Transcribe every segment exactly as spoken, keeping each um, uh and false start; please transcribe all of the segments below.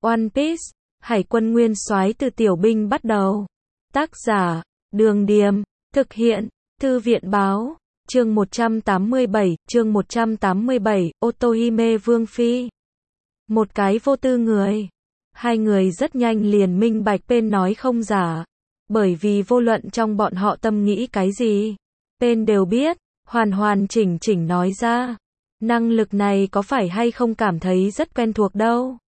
One Piece, Hải quân nguyên soái từ tiểu binh bắt đầu. Tác giả, Đường Điềm, thực hiện, Thư viện Báo, chương một trăm tám mươi bảy, chương một trăm tám mươi bảy, Otohime Vương Phi. Một cái vô tư người. Hai người rất nhanh liền minh bạch Pen nói không giả. Bởi vì vô luận trong bọn họ tâm nghĩ cái gì, Pen đều biết, hoàn hoàn chỉnh chỉnh nói ra. Năng lực này có phải hay không cảm thấy rất quen thuộc đâu.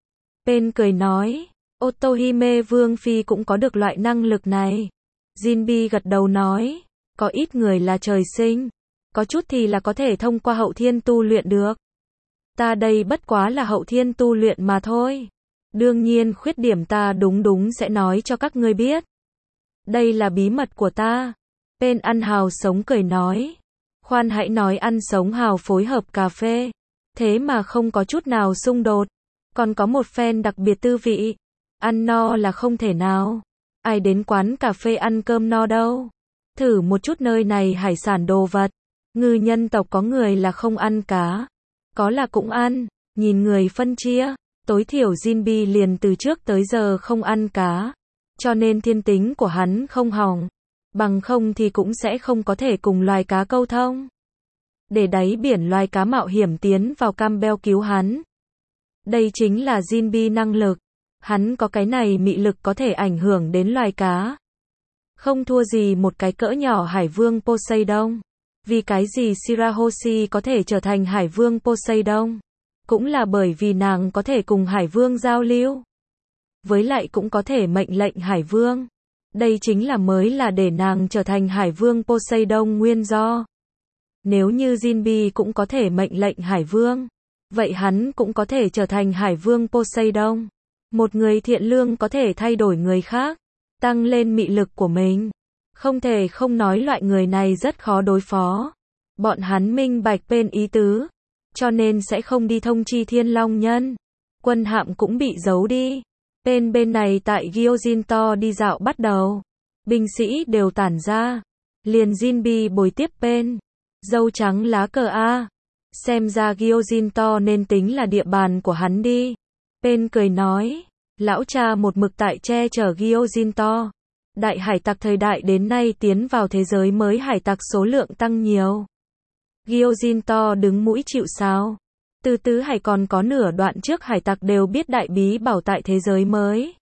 Pen cười nói, Otohime Vương Phi cũng có được loại năng lực này. Jinbe gật đầu nói, có ít người là trời sinh, có chút thì là có thể thông qua hậu thiên tu luyện được. Ta đây bất quá là hậu thiên tu luyện mà thôi. Đương nhiên khuyết điểm ta đúng đúng sẽ nói cho các ngươi biết. Đây là bí mật của ta. Pen ăn hào sống cười nói. Khoan hãy nói ăn sống hào phối hợp cà phê. Thế mà không có chút nào xung đột. Còn có một phen đặc biệt tư vị. Ăn no là không thể nào. Ai đến quán cà phê ăn cơm no đâu. Thử một chút nơi này hải sản đồ vật. Ngư nhân tộc có người là không ăn cá. Có là cũng ăn. Nhìn người phân chia. Tối thiểu Jinbe liền từ trước tới giờ không ăn cá. Cho nên thiên tính của hắn không hỏng. Bằng không thì cũng sẽ không có thể cùng loài cá câu thông. Để đáy biển loài cá mạo hiểm tiến vào Campbell cứu hắn. Đây chính là Jinbe năng lực. Hắn có cái này mị lực có thể ảnh hưởng đến loài cá. Không thua gì một cái cỡ nhỏ hải vương Poseidon. Vì cái gì Shirahoshi có thể trở thành hải vương Poseidon? Cũng là bởi vì nàng có thể cùng hải vương giao lưu. Với lại cũng có thể mệnh lệnh hải vương. Đây chính là mới là để nàng trở thành hải vương Poseidon nguyên do. Nếu như Jinbe cũng có thể mệnh lệnh hải vương, vậy hắn cũng có thể trở thành hải vương Poseidon. Một người thiện lương có thể thay đổi người khác, tăng lên mị lực của mình. Không thể không nói loại người này rất khó đối phó. Bọn hắn minh bạch Pen ý tứ, cho nên sẽ không đi thông chi Thiên Long Nhân. Quân hạm cũng bị giấu đi. Pen bên này tại Gyojin-to đi dạo bắt đầu. Binh sĩ đều tản ra. Liền Jinbe bồi tiếp Pen. Dâu trắng lá cờ A. Xem ra Gyojin-to nên tính là địa bàn của hắn đi. Pen cười nói. Lão cha một mực tại che chở Gyojin-to. Đại hải tặc thời đại đến nay tiến vào thế giới mới hải tặc số lượng tăng nhiều. Gyojin-to đứng mũi chịu sào. Từ tứ hải còn có nửa đoạn trước hải tặc đều biết đại bí bảo tại thế giới mới.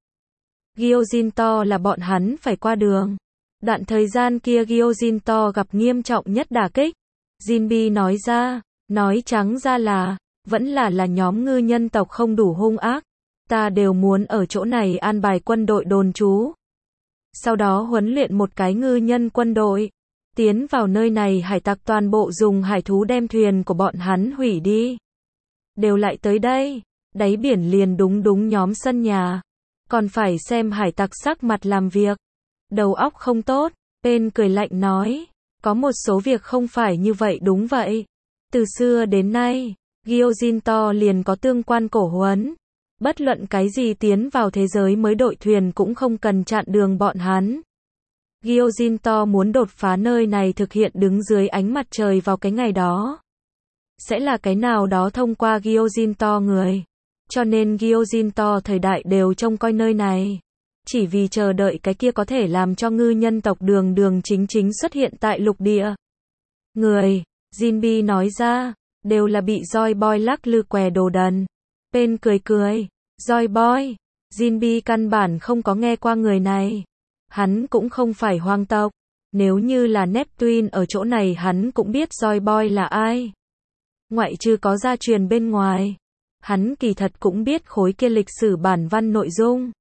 Gyojin-to là bọn hắn phải qua đường. Đoạn thời gian kia Gyojin-to gặp nghiêm trọng nhất đả kích. Jinbe nói ra, nói trắng ra là, vẫn là là nhóm ngư nhân tộc không đủ hung ác. Ta đều muốn ở chỗ này an bài quân đội đồn trú. Sau đó huấn luyện một cái ngư nhân quân đội. Tiến vào nơi này hải tặc toàn bộ dùng hải thú đem thuyền của bọn hắn hủy đi. Đều lại tới đây. Đáy biển liền đúng đúng nhóm sân nhà. Còn phải xem hải tặc sắc mặt làm việc. Đầu óc không tốt. Pen cười lạnh nói. Có một số việc không phải như vậy đúng vậy. Từ xưa đến nay, Gyojin-to liền có tương quan cổ huấn. Bất luận cái gì tiến vào thế giới mới đội thuyền cũng không cần chặn đường bọn hắn. Gyojin-to muốn đột phá nơi này thực hiện đứng dưới ánh mặt trời vào cái ngày đó. Sẽ là cái nào đó thông qua Gyojin-to người. Cho nên Gyojin-to thời đại đều trông coi nơi này. Chỉ vì chờ đợi cái kia có thể làm cho ngư nhân tộc đường đường chính chính xuất hiện tại lục địa. Người, Jinbe nói ra, đều là bị Joy Boy lắc lư què đồ đần. Pen cười cười, Joy Boy, Jinbe căn bản không có nghe qua người này. Hắn cũng không phải hoàng tộc. Nếu như là Neptune ở chỗ này hắn cũng biết Joy Boy là ai. Ngoại trừ có gia truyền bên ngoài. Hắn kỳ thật cũng biết khối kia lịch sử bản văn nội dung.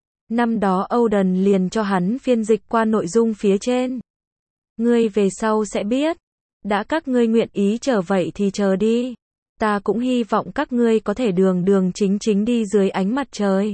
Năm đó Oden liền cho hắn phiên dịch qua nội dung phía trên. Ngươi về sau sẽ biết. Đã các ngươi nguyện ý chờ vậy thì chờ đi. Ta cũng hy vọng các ngươi có thể đường đường chính chính đi dưới ánh mặt trời.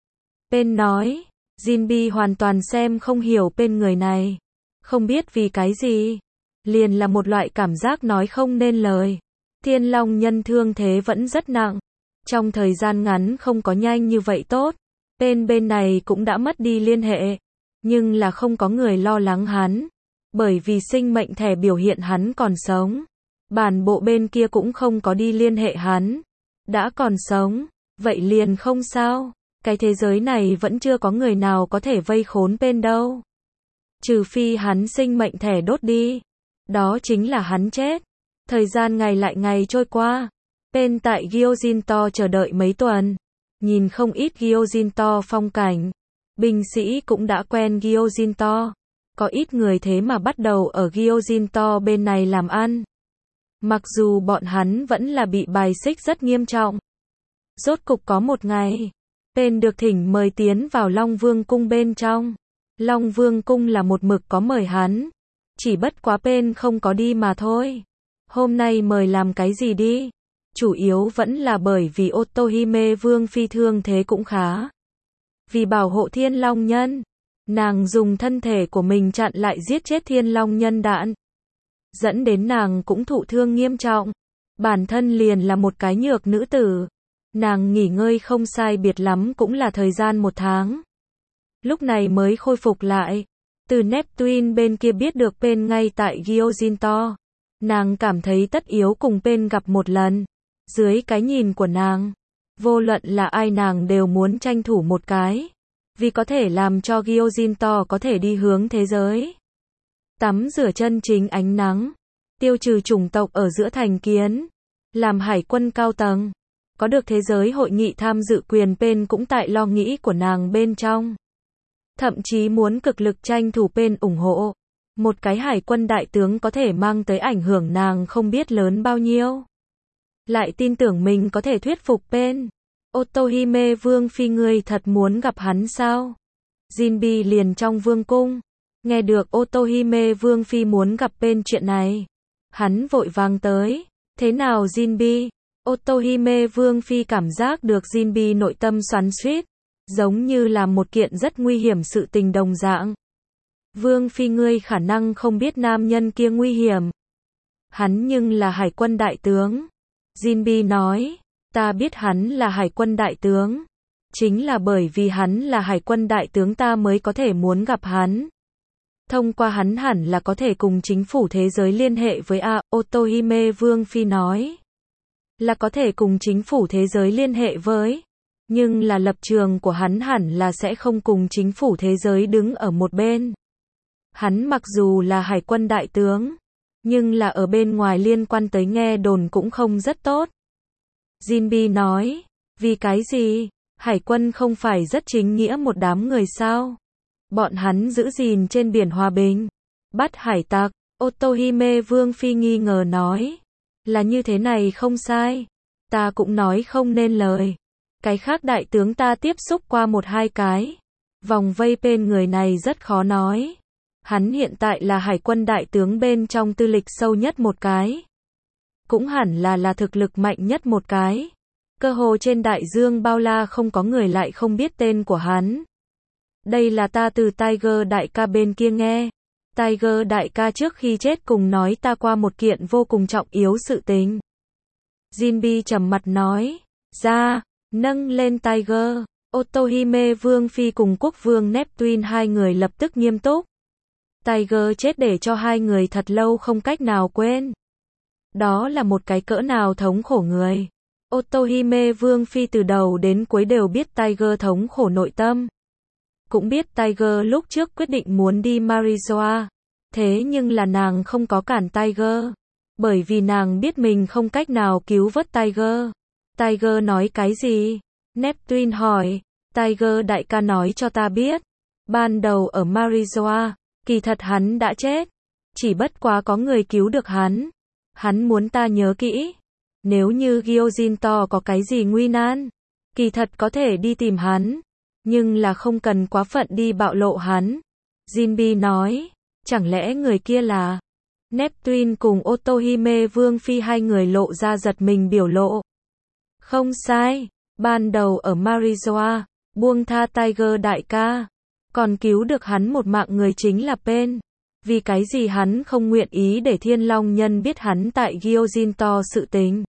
Pen nói. Jinbe hoàn toàn xem không hiểu Pen người này. Không biết vì cái gì. Liền là một loại cảm giác nói không nên lời. Thiên Long Nhân thương thế vẫn rất nặng. Trong thời gian ngắn không có nhanh như vậy tốt. Pen bên này cũng đã mất đi liên hệ. Nhưng là không có người lo lắng hắn. Bởi vì sinh mệnh thẻ biểu hiện hắn còn sống. Bản bộ bên kia cũng không có đi liên hệ hắn. Đã còn sống. vậy liền không sao. Cái thế giới này vẫn chưa có người nào có thể vây khốn Pain đâu. Trừ phi hắn sinh mệnh thẻ đốt đi. Đó chính là hắn chết. Thời gian ngày lại ngày trôi qua. Pain tại Gyojin-to chờ đợi mấy tuần. Nhìn không ít Gyojin-to phong cảnh. Binh sĩ cũng đã quen Gyojin-to. Có ít người thế mà bắt đầu ở Gyojin-to bên này làm ăn. Mặc dù bọn hắn vẫn là bị bài xích rất nghiêm trọng. Rốt cục có một ngày, Pain được thỉnh mời tiến vào Long Vương cung bên trong. Long Vương cung là một mực có mời hắn. Chỉ bất quá Pain không có đi mà thôi. Hôm nay mời làm cái gì đi? Chủ yếu vẫn là bởi vì Otohime Vương phi thương thế cũng khá. Vì bảo hộ Thiên Long Nhân, nàng dùng thân thể của mình chặn lại giết chết Thiên Long Nhân đạn. Dẫn đến nàng cũng thụ thương nghiêm trọng. Bản thân liền là một cái nhược nữ tử. Nàng nghỉ ngơi không sai biệt lắm cũng là thời gian một tháng. Lúc này mới khôi phục lại. Từ Neptune bên kia biết được Pain ngay tại Gyojin-to. Nàng cảm thấy tất yếu cùng Pain gặp một lần. Dưới cái nhìn của nàng, vô luận là ai nàng đều muốn tranh thủ một cái. Vì có thể làm cho Gyojin-to có thể đi hướng thế giới. Tắm rửa chân chính ánh nắng. Tiêu trừ chủng tộc ở giữa thành kiến. Làm hải quân cao tầng. Có được thế giới hội nghị tham dự quyền Pain cũng tại lo nghĩ của nàng bên trong. Thậm chí muốn cực lực tranh thủ Pain ủng hộ. Một cái hải quân đại tướng có thể mang tới ảnh hưởng nàng không biết lớn bao nhiêu. Lại tin tưởng mình có thể thuyết phục Pain. Otohime Vương phi ngươi thật muốn gặp hắn sao? Jinbi liền trong vương cung. Nghe được Otohime Vương phi muốn gặp Pain chuyện này. Hắn vội vàng tới. Thế nào Jinbi? Otohime Vương phi cảm giác được Jinbi nội tâm xoắn xuýt, giống như là một kiện rất nguy hiểm sự tình đồng dạng. Vương phi ngươi khả năng không biết nam nhân kia nguy hiểm. Hắn nhưng là hải quân đại tướng. Jinbi nói, ta biết hắn là hải quân đại tướng. Chính là bởi vì hắn là hải quân đại tướng ta mới có thể muốn gặp hắn. Thông qua hắn hẳn là có thể cùng chính phủ thế giới liên hệ với A. Otohime Vương phi nói. Là có thể cùng chính phủ thế giới liên hệ với. Nhưng là lập trường của hắn hẳn là sẽ không cùng chính phủ thế giới đứng ở một bên. Hắn mặc dù là hải quân đại tướng, nhưng là ở bên ngoài liên quan tới nghe đồn cũng không rất tốt. Jinbi nói, vì cái gì? Hải quân không phải rất chính nghĩa một đám người sao? Bọn hắn giữ gìn trên biển hòa bình, bắt hải tặc. Otohime Vương phi nghi ngờ nói, là như thế này không sai. Ta cũng nói không nên lời. Cái khác đại tướng ta tiếp xúc qua một hai cái. Vòng vây Pain người này rất khó nói. Hắn hiện tại là hải quân đại tướng bên trong tư lịch sâu nhất một cái. Cũng hẳn là là thực lực mạnh nhất một cái. Cơ hồ trên đại dương bao la không có người lại không biết tên của hắn. Đây là ta từ Tiger đại ca bên kia nghe. Tiger đại ca trước khi chết cùng nói ta qua một kiện vô cùng trọng yếu sự tình. Jinbi trầm mặt nói, ra, nâng lên Tiger. Otohime Vương phi cùng quốc vương Neptune hai người lập tức nghiêm túc. Tiger chết để cho hai người thật lâu không cách nào quên. Đó là một cái cỡ nào thống khổ người. Otohime Vương phi từ đầu đến cuối đều biết Tiger thống khổ nội tâm. Cũng biết Tiger lúc trước quyết định muốn đi Marijoa. Thế nhưng là nàng không có cản Tiger. Bởi vì nàng biết mình không cách nào cứu vớt Tiger. Tiger nói cái gì? Neptune hỏi. Tiger đại ca nói cho ta biết. Ban đầu ở Marijoa, kỳ thật hắn đã chết. Chỉ bất quá có người cứu được hắn. Hắn muốn ta nhớ kỹ. Nếu như Gyojin-to có cái gì nguy nan, kỳ thật có thể đi tìm hắn. Nhưng là không cần quá phận đi bạo lộ hắn. Jinbi nói. Chẳng lẽ người kia là... Neptune cùng Otohime Vương phi hai người lộ ra giật mình biểu lộ. Không sai. Ban đầu ở Marijoa, buông tha Tiger đại ca. Còn cứu được hắn một mạng người chính là Pain. Vì cái gì hắn không nguyện ý để Thiên Long Nhân biết hắn tại Gyojin-to sự tình.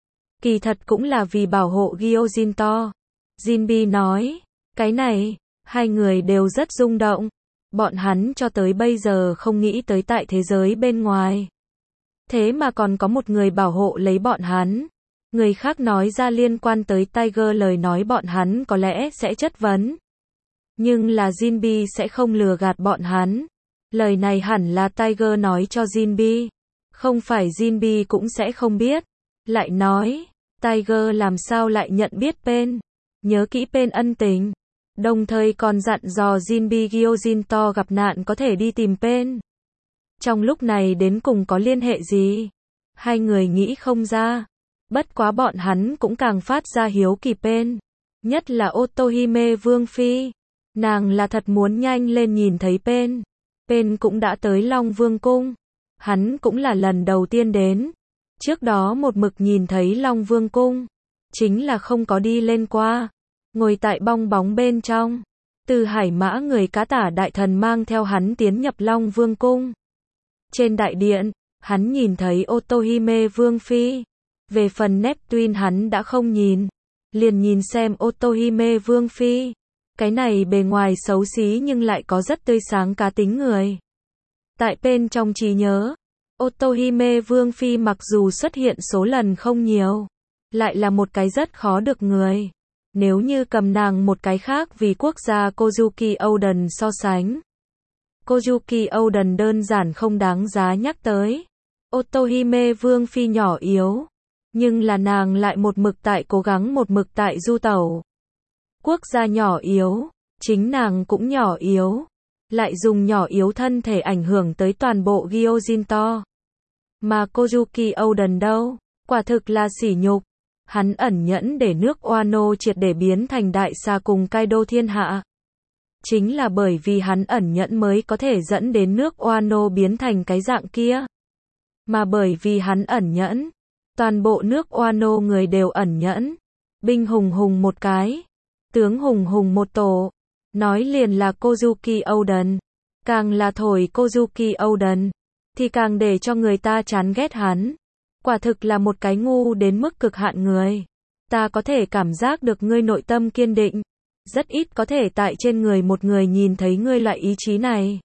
Kỳ thật cũng là vì bảo hộ Gyojin-to. Jinbi nói. Cái này, hai người đều rất rung động. Bọn hắn cho tới bây giờ không nghĩ tới tại thế giới bên ngoài. Thế mà còn có một người bảo hộ lấy bọn hắn. Người khác nói ra liên quan tới Tiger lời nói bọn hắn có lẽ sẽ chất vấn. Nhưng là Jinbi sẽ không lừa gạt bọn hắn. Lời này hẳn là Tiger nói cho Jinbi. Không phải Jinbi cũng sẽ không biết. Lại nói, Tiger làm sao lại nhận biết Pain. Nhớ kỹ Pain ân tình. Đồng thời còn dặn dò Jinbi Gyojin gặp nạn có thể đi tìm Pain. Trong lúc này đến cùng có liên hệ gì? Hai người nghĩ không ra. Bất quá bọn hắn cũng càng phát ra hiếu kỳ Pain. Nhất là Otohime Vương Phi. Nàng là thật muốn nhanh lên nhìn thấy Pain. Pain cũng đã tới Long Vương Cung. Hắn cũng là lần đầu tiên đến. Trước đó một mực nhìn thấy Long Vương Cung. Chính là không có đi lên qua. Ngồi tại bong bóng bên trong. Từ Hải Mã người cá tả đại thần mang theo hắn tiến nhập Long Vương Cung. Trên đại điện, hắn nhìn thấy Otohime Vương Phi. Về phần Neptune hắn đã không nhìn. Liền nhìn xem Otohime Vương Phi. Cái này bề ngoài xấu xí nhưng lại có rất tươi sáng cá tính người. Tại bên trong trí nhớ, Otohime Vương Phi mặc dù xuất hiện số lần không nhiều, lại là một cái rất khó được người. Nếu như cầm nàng một cái khác vì quốc gia Kozuki Oden so sánh. Kozuki Oden đơn giản không đáng giá nhắc tới. Otohime Vương Phi nhỏ yếu. Nhưng là nàng lại một mực tại cố gắng một mực tại du tẩu. Quốc gia nhỏ yếu, chính nàng cũng nhỏ yếu. Lại dùng nhỏ yếu thân thể ảnh hưởng tới toàn bộ Gyojin. Mà Kozuki Oden đâu? Quả thực là sỉ nhục. Hắn ẩn nhẫn để nước Wano triệt để biến thành đại xa cùng Kaido thiên hạ. Chính là bởi vì hắn ẩn nhẫn mới có thể dẫn đến nước Wano biến thành cái dạng kia. Mà bởi vì hắn ẩn nhẫn, toàn bộ nước Wano người đều ẩn nhẫn. Binh hùng hùng một cái, tướng hùng hùng một tổ. Nói liền là Kozuki Oden. Càng là thổi Kozuki Oden, thì càng để cho người ta chán ghét hắn. Quả thực là một cái ngu đến mức cực hạn người. Ta có thể cảm giác được ngươi nội tâm kiên định. Rất ít có thể tại trên người một người nhìn thấy ngươi loại ý chí này.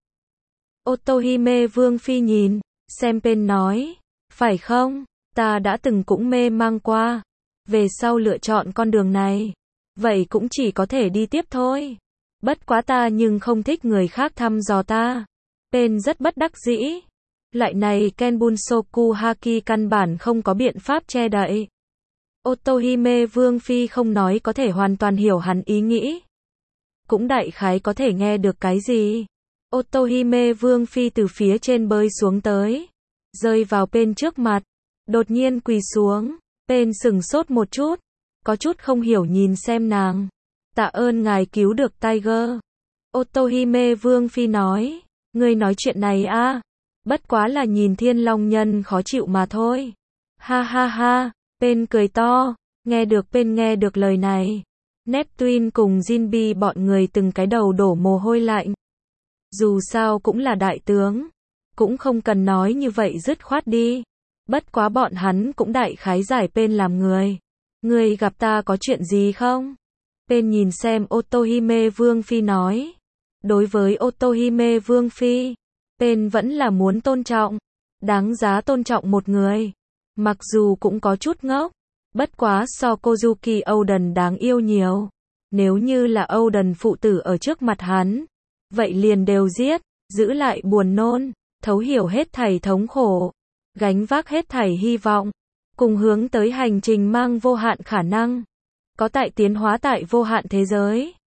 Otohime Vương Phi nhìn, xem Pain nói. Phải không? Ta đã từng cũng mê mang qua. Về sau lựa chọn con đường này. Vậy cũng chỉ có thể đi tiếp thôi. Bất quá ta nhưng không thích người khác thăm dò ta. Pain rất bất đắc dĩ. Lại này Kenbunsoku Haki căn bản không có biện pháp che đậy. Otohime Vương Phi không nói có thể hoàn toàn hiểu hắn ý nghĩ. Cũng đại khái có thể nghe được cái gì. Otohime Vương Phi từ phía trên bơi xuống tới. Rơi vào Pain trước mặt. Đột nhiên quỳ xuống. Pain sừng sốt một chút. Có chút không hiểu nhìn xem nàng. Tạ ơn ngài cứu được Tiger. Otohime Vương Phi nói. Ngươi nói chuyện này à? Bất quá là nhìn Thiên Long Nhân khó chịu mà thôi. Ha ha ha. Pain cười to. Nghe được Pain nghe được lời này. Neptune cùng Jinbi bọn người từng cái đầu đổ mồ hôi lạnh. Dù sao cũng là đại tướng. Cũng không cần nói như vậy dứt khoát đi. Bất quá bọn hắn cũng đại khái giải Pain làm người. Ngươi gặp ta có chuyện gì không? Pain nhìn xem Otohime Vương Phi nói. Đối với Otohime Vương Phi, Pain vẫn là muốn tôn trọng. Đáng giá tôn trọng một người. Mặc dù cũng có chút ngốc. Bất quá so Kozuki Oden đáng yêu nhiều. Nếu như là Oden phụ tử ở trước mặt hắn, vậy liền đều giết, giữ lại buồn nôn, thấu hiểu hết thảy thống khổ, gánh vác hết thảy hy vọng, cùng hướng tới hành trình mang vô hạn khả năng, có tại tiến hóa tại vô hạn thế giới.